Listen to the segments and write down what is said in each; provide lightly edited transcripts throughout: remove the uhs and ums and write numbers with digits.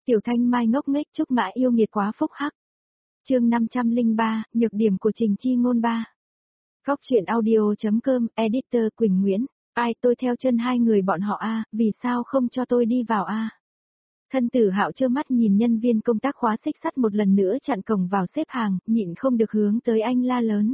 Tiểu Thanh Mai ngốc nghếch Trúc Mã yêu nghiệt quá phúc hắc. Chương 503, nhược điểm của Trình Chi Ngôn 3. Góc truyện audio.com, editor Quỳnh Nguyễn. Ai tôi theo chân hai người bọn họ a, vì sao không cho tôi đi vào a? Thân Tử Hạo trơ mắt nhìn nhân viên công tác khóa xích sắt một lần nữa chặn cổng vào xếp hàng, nhịn không được hướng tới anh la lớn.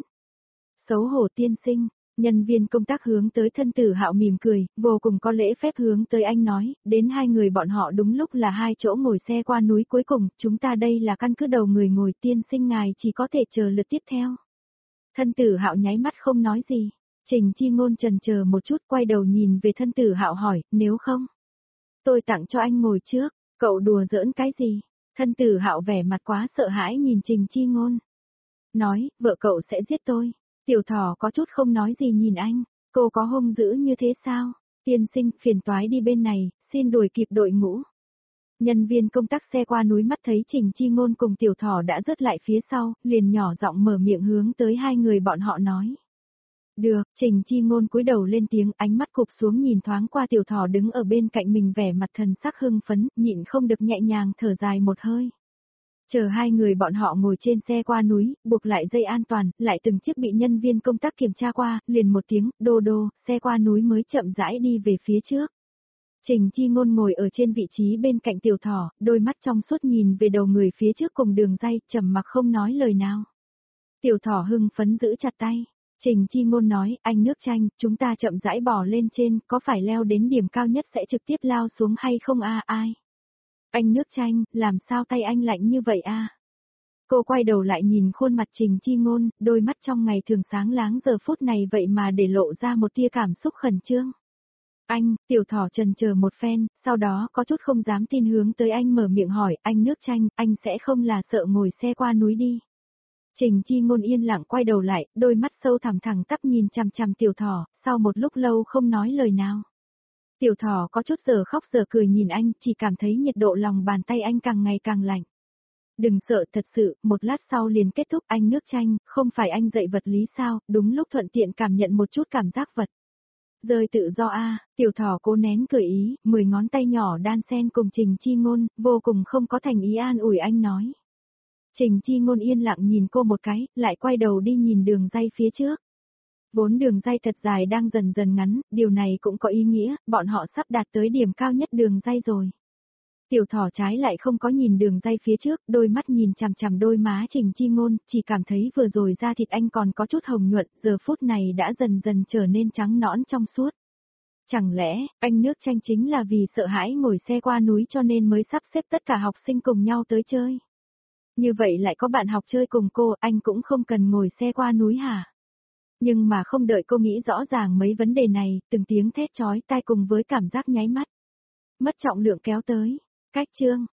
Xấu hổ tiên sinh. Nhân viên công tác hướng tới Thân Tử Hạo mỉm cười, vô cùng có lễ phép hướng tới anh nói, đến hai người bọn họ đúng lúc là hai chỗ ngồi xe qua núi cuối cùng, chúng ta đây là căn cứ đầu người ngồi, tiên sinh ngài chỉ có thể chờ lượt tiếp theo. Thân Tử Hạo nháy mắt không nói gì. Trình Chi Ngôn chần chờ một chút, quay đầu nhìn về Thân Tử Hạo hỏi, nếu không, tôi tặng cho anh ngồi trước. Cậu đùa giỡn cái gì? Thân Tử Hạo vẻ mặt quá sợ hãi nhìn Trình Chi Ngôn. Nói, vợ cậu sẽ giết tôi. Tiểu Thỏ có chút không nói gì nhìn anh, cô có hung dữ như thế sao? Tiên sinh, phiền toái đi bên này, xin đuổi kịp đội ngũ. Nhân viên công tác xe qua núi mắt thấy Trình Chi Ngôn cùng Tiểu Thỏ đã rớt lại phía sau, liền nhỏ giọng mở miệng hướng tới hai người bọn họ nói. Được, Trình Chi Ngôn cúi đầu lên tiếng, ánh mắt cụp xuống nhìn thoáng qua Tiểu Thỏ đứng ở bên cạnh mình vẻ mặt thần sắc hưng phấn, nhịn không được nhẹ nhàng thở dài một hơi. Chờ hai người bọn họ ngồi trên xe qua núi, buộc lại dây an toàn, lại từng chiếc bị nhân viên công tác kiểm tra qua, liền một tiếng, đô đô, xe qua núi mới chậm rãi đi về phía trước. Trình Chi Ngôn ngồi ở trên vị trí bên cạnh Tiểu Thỏ, đôi mắt trong suốt nhìn về đầu người phía trước cùng đường ray, trầm mặc không nói lời nào. Tiểu Thỏ hưng phấn giữ chặt tay. Trình Chi Ngôn nói, anh nước chanh, chúng ta chậm rãi bò lên trên, có phải leo đến điểm cao nhất sẽ trực tiếp lao xuống hay không a? Ai? Anh nước chanh, làm sao tay anh lạnh như vậy a? Cô quay đầu lại nhìn khuôn mặt Trình Chi Ngôn, đôi mắt trong ngày thường sáng láng giờ phút này vậy mà để lộ ra một tia cảm xúc khẩn trương. Anh, Tiểu Thỏ chần chờ một phen, sau đó có chút không dám tin hướng tới anh mở miệng hỏi, anh nước chanh, anh sẽ không là sợ ngồi xe qua núi đi. Trình Chi Ngôn yên lặng quay đầu lại, đôi mắt sâu thẳm thẳng tắp nhìn chằm chằm Tiểu Thỏ, sau một lúc lâu không nói lời nào. Tiểu Thỏ có chút giờ khóc giờ cười nhìn anh, chỉ cảm thấy nhiệt độ lòng bàn tay anh càng ngày càng lạnh. Đừng sợ, thật sự, một lát sau liền kết thúc. Anh nước chanh, không phải anh dạy vật lý sao, đúng lúc thuận tiện cảm nhận một chút cảm giác vật. Rơi tự do a. Tiểu Thỏ cố nén cười ý, 10 ngón tay nhỏ đan xen cùng Trình Chi Ngôn, vô cùng không có thành ý an ủi anh nói. Trình Chi Ngôn yên lặng nhìn cô một cái, lại quay đầu đi nhìn đường ray phía trước. Vốn đường ray thật dài đang dần dần ngắn, điều này cũng có ý nghĩa, bọn họ sắp đạt tới điểm cao nhất đường ray rồi. Tiểu Thỏ trái lại không có nhìn đường ray phía trước, đôi mắt nhìn chằm chằm đôi má Trình Chi Ngôn, chỉ cảm thấy vừa rồi da thịt anh còn có chút hồng nhuận, giờ phút này đã dần dần trở nên trắng nõn trong suốt. Chẳng lẽ, anh nước chanh chính là vì sợ hãi ngồi xe qua núi cho nên mới sắp xếp tất cả học sinh cùng nhau tới chơi? Như vậy lại có bạn học chơi cùng cô, anh cũng không cần ngồi xe qua núi hả? Nhưng mà không đợi cô nghĩ rõ ràng mấy vấn đề này, từng tiếng thét chói tai cùng với cảm giác nháy mắt. Mất trọng lượng kéo tới. Cách chương.